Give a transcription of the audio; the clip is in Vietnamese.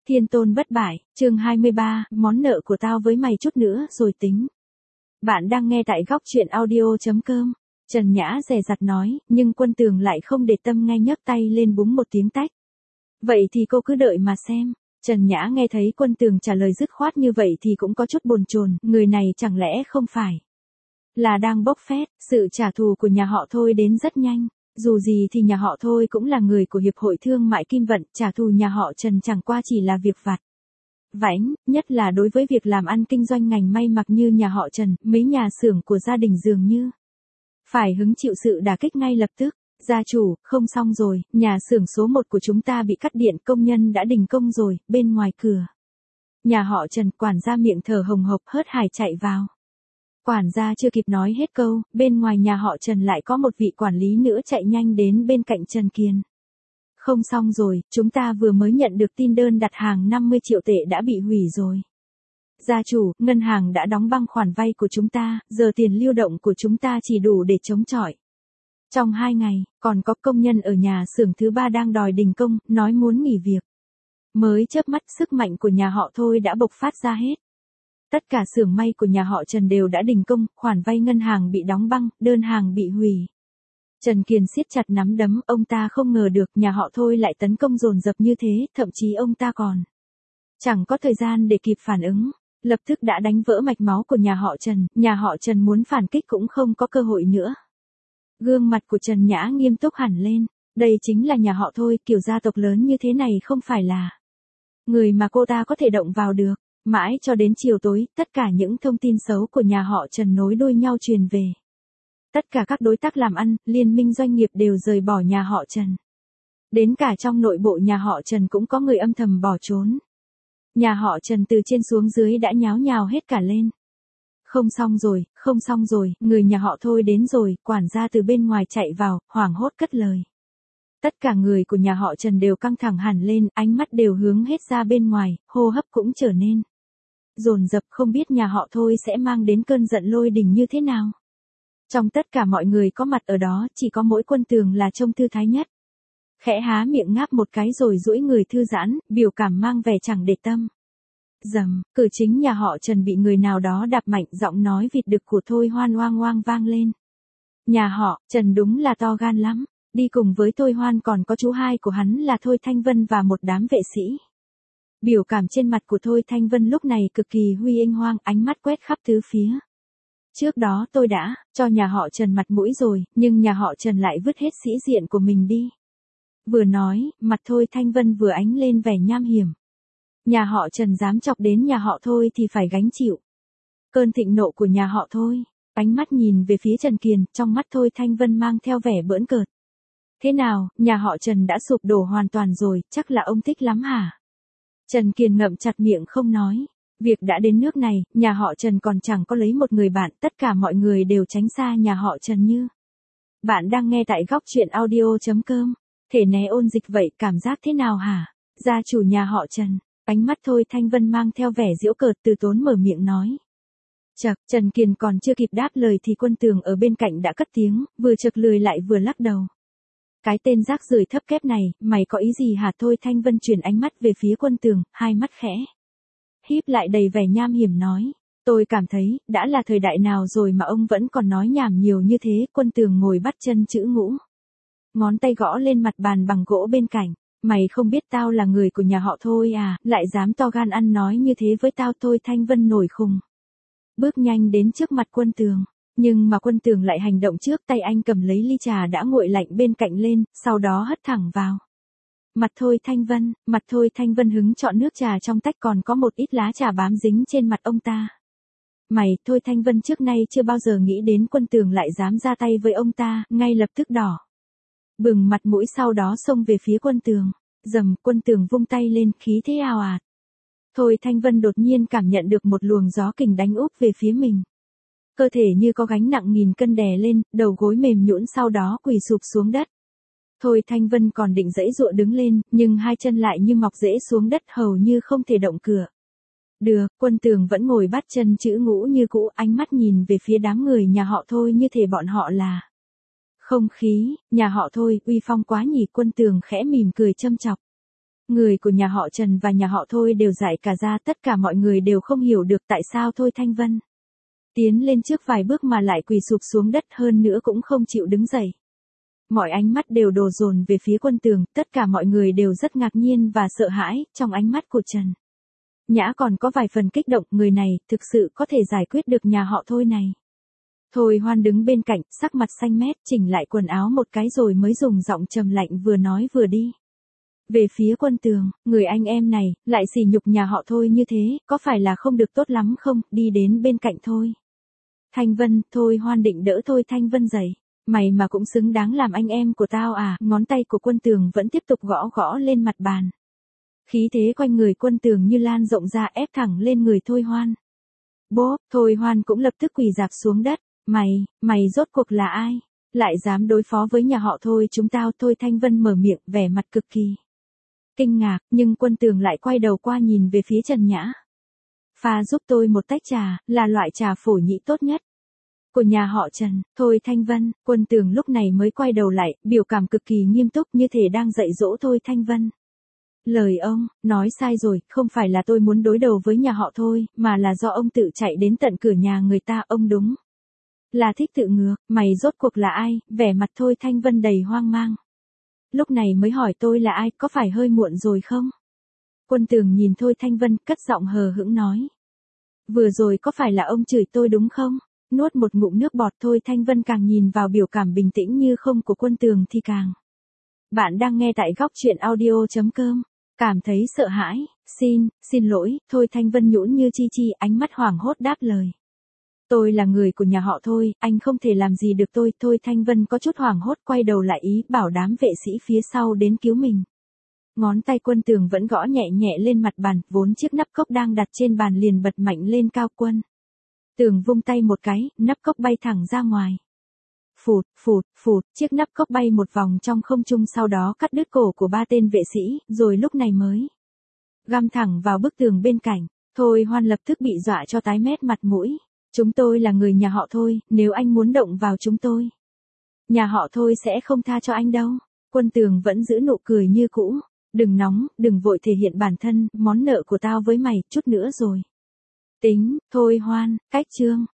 Thiên tôn bất bại, chương 23, món nợ của tao với mày chút nữa rồi tính. Bạn đang nghe tại góc truyện audio.com. Trần Nhã dè dặt nói, nhưng Quân Tường lại không để tâm, ngay nhấc tay lên búng một tiếng tách. Vậy thì cô cứ đợi mà xem. Trần Nhã nghe thấy Quân Tường trả lời dứt khoát như vậy thì cũng có chút bồn chồn, người này chẳng lẽ không phải là đang bốc phét. Sự trả thù của nhà họ Thôi đến rất nhanh. Dù gì thì nhà họ Thôi cũng là người của Hiệp hội Thương mại Kim Vận, trả thù nhà họ Trần chẳng qua chỉ là việc vặt vãnh, nhất là đối với việc làm ăn kinh doanh ngành may mặc như nhà họ Trần, mấy nhà xưởng của gia đình dường như phải hứng chịu sự đả kích ngay lập tức. Gia chủ, không xong rồi, nhà xưởng số 1 của chúng ta bị cắt điện, công nhân đã đình công rồi. Bên ngoài cửa nhà họ Trần, quản gia miệng thở hồng hộc hớt hải chạy vào. Quản gia chưa kịp nói hết câu, bên ngoài nhà họ Trần lại có một vị quản lý nữa chạy nhanh đến bên cạnh Trần Kiền. Không xong rồi, chúng ta vừa mới nhận được tin đơn đặt hàng 50 triệu tệ đã bị hủy rồi. Gia chủ, ngân hàng đã đóng băng khoản vay của chúng ta, giờ tiền lưu động của chúng ta chỉ đủ để chống chọi. Trong 2 ngày, còn có công nhân ở nhà xưởng thứ 3 đang đòi đình công, nói muốn nghỉ việc. Mới chớp mắt, sức mạnh của nhà họ Thôi đã bộc phát ra hết. Tất cả xưởng may của nhà họ Trần đều đã đình công, khoản vay ngân hàng bị đóng băng, đơn hàng bị hủy. Trần Kiền siết chặt nắm đấm, ông ta không ngờ được nhà họ Thôi lại tấn công dồn dập như thế, thậm chí ông ta còn chẳng có thời gian để kịp phản ứng, lập tức đã đánh vỡ mạch máu của nhà họ Trần muốn phản kích cũng không có cơ hội nữa. Gương mặt của Trần Nhã nghiêm túc hẳn lên, đây chính là nhà họ Thôi, kiểu gia tộc lớn như thế này không phải là người mà cô ta có thể động vào được. Mãi cho đến chiều tối, tất cả những thông tin xấu của nhà họ Trần nối đuôi nhau truyền về. Tất cả các đối tác làm ăn, liên minh doanh nghiệp đều rời bỏ nhà họ Trần. Đến cả trong nội bộ nhà họ Trần cũng có người âm thầm bỏ trốn. Nhà họ Trần từ trên xuống dưới đã nháo nhào hết cả lên. Không xong rồi, người nhà họ Thôi đến rồi, quản gia từ bên ngoài chạy vào, hoảng hốt cất lời. Tất cả người của nhà họ Trần đều căng thẳng hẳn lên, ánh mắt đều hướng hết ra bên ngoài, hô hấp cũng trở nên dồn dập, không biết nhà họ Thôi sẽ mang đến cơn giận lôi đình như thế nào. Trong tất cả mọi người có mặt ở đó, chỉ có mỗi Quân Tường là trông thư thái nhất. Khẽ há miệng ngáp một cái rồi duỗi người thư giãn, biểu cảm mang vẻ chẳng để tâm. Rầm, cửa chính nhà họ Trần bị người nào đó đạp mạnh, giọng nói vịt đực của Thôi Hoan oang oang vang lên. Nhà họ Trần đúng là to gan lắm. Đi cùng với Thôi Hoan còn có chú hai của hắn là Thôi Thanh Vân và một đám vệ sĩ. Biểu cảm trên mặt của Thôi Thanh Vân lúc này cực kỳ huy anh hoang, ánh mắt quét khắp tứ phía. Trước đó tôi đã cho nhà họ Trần mặt mũi rồi, nhưng nhà họ Trần lại vứt hết sĩ diện của mình đi. Vừa nói, mặt Thôi Thanh Vân vừa ánh lên vẻ nham hiểm. Nhà họ Trần dám chọc đến nhà họ Thôi thì phải gánh chịu cơn thịnh nộ của nhà họ Thôi. Ánh mắt nhìn về phía Trần Kiền, trong mắt Thôi Thanh Vân mang theo vẻ bỡn cợt. Thế nào, nhà họ Trần đã sụp đổ hoàn toàn rồi, chắc là ông thích lắm hả? Trần Kiền ngậm chặt miệng không nói. Việc đã đến nước này, nhà họ Trần còn chẳng có lấy một người bạn, tất cả mọi người đều tránh xa nhà họ Trần như. Bạn đang nghe tại góc truyện audio.com. Thể né ôn dịch vậy, cảm giác thế nào hả? Gia chủ nhà họ Trần, ánh mắt Thôi Thanh Vân mang theo vẻ giễu cợt, từ tốn mở miệng nói. Chậc, Trần Kiền còn chưa kịp đáp lời thì Quân Tường ở bên cạnh đã cất tiếng, vừa chực lười lại vừa lắc đầu. Cái tên rác rưởi thấp kép này, mày có ý gì hả? Thôi Thanh Vân chuyển ánh mắt về phía Quân Tường, hai mắt khẽ híp lại đầy vẻ nham hiểm nói. Tôi cảm thấy, đã là thời đại nào rồi mà ông vẫn còn nói nhảm nhiều như thế. Quân Tường ngồi bắt chân chữ ngũ, ngón tay gõ lên mặt bàn bằng gỗ bên cạnh. Mày không biết tao là người của nhà họ Thôi à, lại dám to gan ăn nói như thế với tao? Thôi Thanh Vân nổi khùng, bước nhanh đến trước mặt Quân Tường. Nhưng mà Quân Tường lại hành động trước, tay anh cầm lấy ly trà đã nguội lạnh bên cạnh lên, sau đó hất thẳng vào mặt Thôi Thanh Vân hứng chọn nước trà trong tách, còn có một ít lá trà bám dính trên mặt ông ta. Mày, Thôi Thanh Vân trước nay chưa bao giờ nghĩ đến Quân Tường lại dám ra tay với ông ta, ngay lập tức đỏ bừng mặt mũi, sau đó xông về phía Quân Tường. Dầm, Quân Tường vung tay lên, khí thế ào ạt. Thôi Thanh Vân đột nhiên cảm nhận được một luồng gió kình đánh úp về phía mình. Cơ thể như có gánh nặng nghìn cân đè lên, đầu gối mềm nhũn, sau đó quỳ sụp xuống đất. Thôi Thanh Vân còn định giãy giụa đứng lên, nhưng hai chân lại như mọc rễ xuống đất, hầu như không thể động cựa được. Quân Tường vẫn ngồi bắt chân chữ ngũ như cũ, ánh mắt nhìn về phía đám người nhà họ Thôi như thể bọn họ là không khí. Nhà họ Thôi, uy phong quá nhỉ? Quân Tường khẽ mỉm cười châm chọc. Người của nhà họ Trần và nhà họ Thôi đều dại cả ra, tất cả mọi người đều không hiểu được tại sao Thôi Thanh Vân tiến lên trước vài bước mà lại quỳ sụp xuống đất, hơn nữa cũng không chịu đứng dậy. Mọi ánh mắt đều đổ dồn về phía Quân Tường, tất cả mọi người đều rất ngạc nhiên và sợ hãi, trong ánh mắt của Trần Nhã còn có vài phần kích động, người này thực sự có thể giải quyết được nhà họ Thôi này. Thôi Hoan đứng bên cạnh, sắc mặt xanh mét, chỉnh lại quần áo một cái rồi mới dùng giọng trầm lạnh vừa nói vừa đi về phía Quân Tường, người anh em này, lại sỉ nhục nhà họ Thôi như thế, có phải là không được tốt lắm không, đi đến bên cạnh Thôi Thanh Vân, Thôi Hoan định đỡ Thôi Thanh Vân dậy. Mày mà cũng xứng đáng làm anh em của tao à, ngón tay của Quân Tường vẫn tiếp tục gõ gõ lên mặt bàn. Khí thế quanh người Quân Tường như lan rộng ra ép thẳng lên người Thôi Hoan. Bốp, Thôi Hoan cũng lập tức quỳ rạp xuống đất. Mày rốt cuộc là ai? Lại dám đối phó với nhà họ Thôi chúng tao? Thôi Thanh Vân mở miệng, vẻ mặt cực kỳ kinh ngạc, nhưng Quân Tường lại quay đầu qua nhìn về phía Trần Nhã. Pha giúp tôi một tách trà, là loại trà phổ nhĩ tốt nhất của nhà họ Trần. Thôi Thanh Vân, Quân Tường lúc này mới quay đầu lại, biểu cảm cực kỳ nghiêm túc như thể đang dạy dỗ Thôi Thanh Vân. Lời ông, nói sai rồi, không phải là tôi muốn đối đầu với nhà họ Thôi, mà là do ông tự chạy đến tận cửa nhà người ta, ông đúng là thích tự ngược. Mày rốt cuộc là ai? Vẻ mặt Thôi Thanh Vân đầy hoang mang. Lúc này mới hỏi tôi là ai, có phải hơi muộn rồi không? Quân Tường nhìn Thôi Thanh Vân, cất giọng hờ hững nói. Vừa rồi có phải là ông chửi tôi đúng không? Nuốt một ngụm nước bọt, Thôi Thanh Vân càng nhìn vào biểu cảm bình tĩnh như không của Quân Tường thì càng. Bạn đang nghe tại góc truyện audio.com. Cảm thấy sợ hãi, xin lỗi, Thôi Thanh Vân nhũn như chi chi, ánh mắt hoảng hốt đáp lời. Tôi là người của nhà họ Thôi, anh không thể làm gì được tôi. Thôi Thanh Vân có chút hoảng hốt quay đầu lại ý bảo đám vệ sĩ phía sau đến cứu mình. Ngón tay Quân Tường vẫn gõ nhẹ nhẹ lên mặt bàn, vốn chiếc nắp cốc đang đặt trên bàn liền bật mạnh lên cao. Quân Tường vung tay một cái, nắp cốc bay thẳng ra ngoài. Phụt, chiếc nắp cốc bay một vòng trong không trung, sau đó cắt đứt cổ của 3 tên vệ sĩ, rồi lúc này mới găm thẳng vào bức tường bên cạnh. Thôi Hoan lập tức bị dọa cho tái mét mặt mũi. Chúng tôi là người nhà họ Thôi, nếu anh muốn động vào chúng tôi, nhà họ Thôi sẽ không tha cho anh đâu. Quân Tường vẫn giữ nụ cười như cũ. Đừng nóng, đừng vội thể hiện bản thân, món nợ của tao với mày, chút nữa rồi tính. Thôi Hoan, cách chương